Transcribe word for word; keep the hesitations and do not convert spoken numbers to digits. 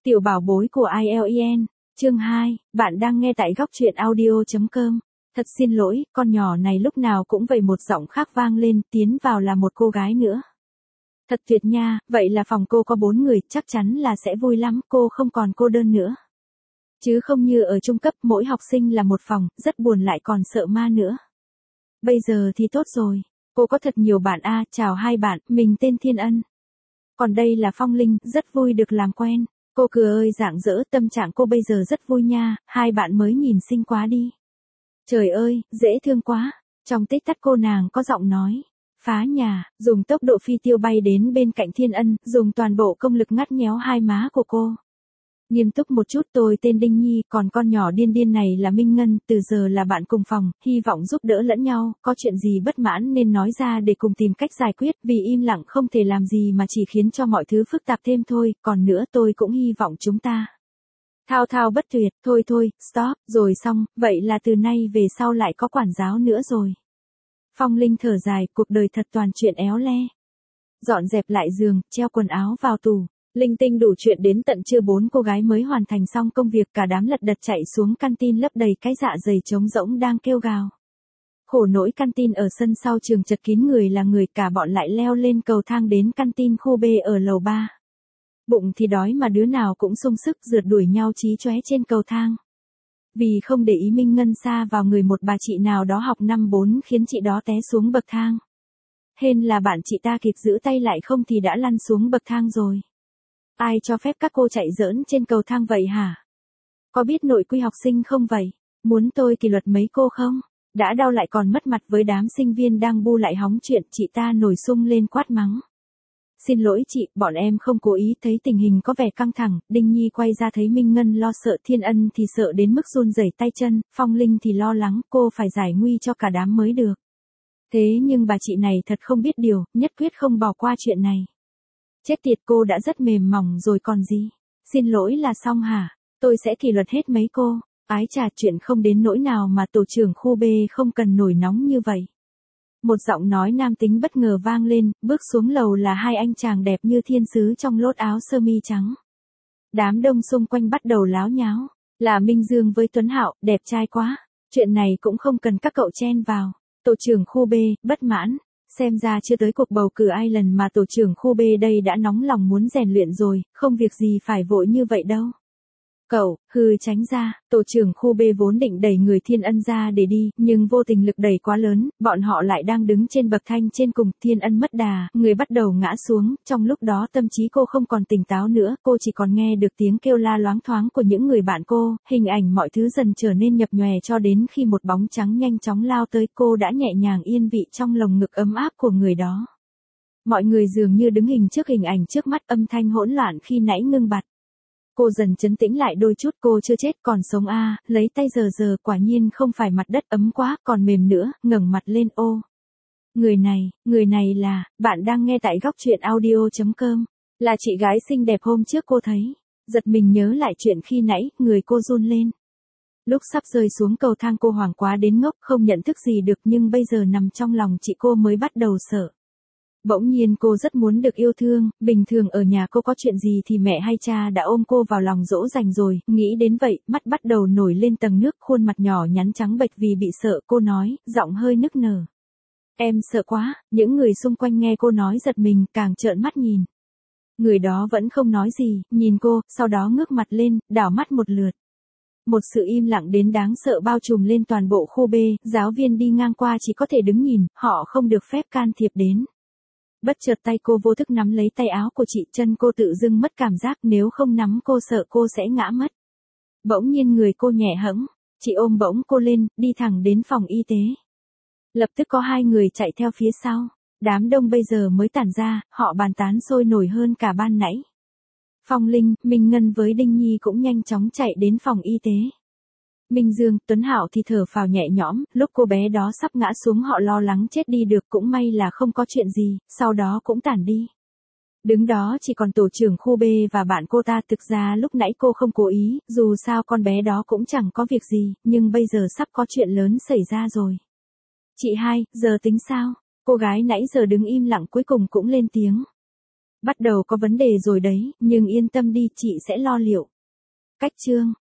Tiểu bảo bối của i e lờ en, chương hai, bạn đang nghe tại góc truyện audio chấm com. Thật xin lỗi, con nhỏ này lúc nào cũng vậy, một giọng khác vang lên, tiến vào là một cô gái nữa. Thật tuyệt nha, vậy là phòng cô có bốn người, chắc chắn là sẽ vui lắm, cô không còn cô đơn nữa. Chứ không như ở trung cấp, mỗi học sinh là một phòng, rất buồn lại còn sợ ma nữa. Bây giờ thì tốt rồi, cô có thật nhiều bạn a, chào hai bạn, mình tên Thiên Ân. Còn đây là Phong Linh, rất vui được làm quen. Cô cười ơi rạng rỡ, tâm trạng cô bây giờ rất vui nha, hai bạn mới nhìn xinh quá đi. Trời ơi, dễ thương quá. Trong tích tắc cô nàng có giọng nói. Phá nhà, dùng tốc độ phi tiêu bay đến bên cạnh Thiên Ân, dùng toàn bộ công lực ngắt nhéo hai má của cô. Nghiêm túc một chút, tôi tên Đinh Nhi, còn con nhỏ điên điên này là Minh Ngân, từ giờ là bạn cùng phòng, hy vọng giúp đỡ lẫn nhau, có chuyện gì bất mãn nên nói ra để cùng tìm cách giải quyết, vì im lặng không thể làm gì mà chỉ khiến cho mọi thứ phức tạp thêm thôi, còn nữa tôi cũng hy vọng chúng ta thao thao bất tuyệt, thôi thôi, stop, rồi xong, vậy là từ nay về sau lại có quản giáo nữa rồi. Phong Linh thở dài, cuộc đời thật toàn chuyện éo le. Dọn dẹp lại giường, treo quần áo vào tủ. Linh tinh đủ chuyện đến tận trưa bốn cô gái mới hoàn thành xong công việc, cả đám lật đật chạy xuống canteen lấp đầy cái dạ dày trống rỗng đang kêu gào. Khổ nỗi canteen ở sân sau trường chật kín người là người, cả bọn lại leo lên cầu thang đến canteen khu B ở lầu ba. Bụng thì đói mà đứa nào cũng sung sức rượt đuổi nhau chí chóe trên cầu thang. Vì không để ý Minh Ngân sa vào người một bà chị nào đó học năm bốn khiến chị đó té xuống bậc thang. Hên là bạn chị ta kịp giữ tay lại, không thì đã lăn xuống bậc thang rồi. Ai cho phép các cô chạy giỡn trên cầu thang vậy hả? Có biết nội quy học sinh không vậy? Muốn tôi kỷ luật mấy cô không? Đã đau lại còn mất mặt với đám sinh viên đang bu lại hóng chuyện, chị ta nổi sung lên quát mắng. Xin lỗi chị, bọn em không cố ý, thấy tình hình có vẻ căng thẳng. Đinh Nhi quay ra thấy Minh Ngân lo sợ, Thiên Ân thì sợ đến mức run rẩy tay chân, Phong Linh thì lo lắng, cô phải giải nguy cho cả đám mới được. Thế nhưng bà chị này thật không biết điều, nhất quyết không bỏ qua chuyện này. Chết tiệt, cô đã rất mềm mỏng rồi còn gì. Xin lỗi là xong hả? Tôi sẽ kỷ luật hết mấy cô. Ái chà, chuyện không đến nỗi nào mà tổ trưởng khu B không cần nổi nóng như vậy. Một giọng nói nam tính bất ngờ vang lên, bước xuống lầu là hai anh chàng đẹp như thiên sứ trong lốt áo sơ mi trắng. Đám đông xung quanh bắt đầu láo nháo. Là Minh Dương với Tuấn Hạo, đẹp trai quá. Chuyện này cũng không cần các cậu chen vào. Tổ trưởng khu B, bất mãn. Xem ra chưa tới cuộc bầu cử ai lần mà tổ trưởng khu B đây đã nóng lòng muốn rèn luyện rồi, không việc gì phải vội như vậy đâu. Cậu, hừ tránh ra, tổ trưởng khu B vốn định đẩy người Thiên Ân ra để đi, nhưng vô tình lực đẩy quá lớn, bọn họ lại đang đứng trên bậc thang trên cùng, Thiên Ân mất đà, người bắt đầu ngã xuống, trong lúc đó tâm trí cô không còn tỉnh táo nữa, cô chỉ còn nghe được tiếng kêu la loáng thoáng của những người bạn cô, hình ảnh mọi thứ dần trở nên nhập nhòe cho đến khi một bóng trắng nhanh chóng lao tới, cô đã nhẹ nhàng yên vị trong lồng ngực ấm áp của người đó. Mọi người dường như đứng hình trước hình ảnh trước mắt, âm thanh hỗn loạn khi nãy ngưng bặt. Cô dần trấn tĩnh lại đôi chút, cô chưa chết còn sống a, à, lấy tay giờ giờ, quả nhiên không phải mặt đất ấm quá, còn mềm nữa, ngẩng mặt lên, ô. Người này, người này là, bạn đang nghe tại góc truyện audio chấm com, là chị gái xinh đẹp hôm trước cô thấy. Giật mình nhớ lại chuyện khi nãy, người cô run lên. Lúc sắp rơi xuống cầu thang cô hoảng quá đến ngốc, không nhận thức gì được, nhưng bây giờ nằm trong lòng chị cô mới bắt đầu sợ. Bỗng nhiên cô rất muốn được yêu thương, bình thường ở nhà cô có chuyện gì thì mẹ hay cha đã ôm cô vào lòng dỗ dành rồi, nghĩ đến vậy, mắt bắt đầu nổi lên tầng nước, khuôn mặt nhỏ nhắn trắng bệch vì bị sợ, cô nói, giọng hơi nức nở. Em sợ quá, những người xung quanh nghe cô nói giật mình, càng trợn mắt nhìn. Người đó vẫn không nói gì, nhìn cô, sau đó ngước mặt lên, đảo mắt một lượt. Một sự im lặng đến đáng sợ bao trùm lên toàn bộ khu B, giáo viên đi ngang qua chỉ có thể đứng nhìn, họ không được phép can thiệp đến. Bất chợt tay cô vô thức nắm lấy tay áo của chị, chân cô tự dưng mất cảm giác, nếu không nắm cô sợ cô sẽ ngã mất. Bỗng nhiên người cô nhẹ hẫng, chị ôm bỗng cô lên, đi thẳng đến phòng y tế. Lập tức có hai người chạy theo phía sau, đám đông bây giờ mới tản ra, họ bàn tán sôi nổi hơn cả ban nãy. Phong Linh, Minh Ngân với Đinh Nhi cũng nhanh chóng chạy đến phòng y tế. Minh Dương, Tuấn Hạo thì thở phào nhẹ nhõm, lúc cô bé đó sắp ngã xuống họ lo lắng chết đi được, cũng may là không có chuyện gì, sau đó cũng tản đi. Đứng đó chỉ còn tổ trưởng khu B và bạn cô ta, thực ra lúc nãy cô không cố ý, dù sao con bé đó cũng chẳng có việc gì, nhưng bây giờ sắp có chuyện lớn xảy ra rồi. Chị hai, giờ tính sao? Cô gái nãy giờ đứng im lặng cuối cùng cũng lên tiếng. Bắt đầu có vấn đề rồi đấy, nhưng yên tâm đi chị sẽ lo liệu. Cách chương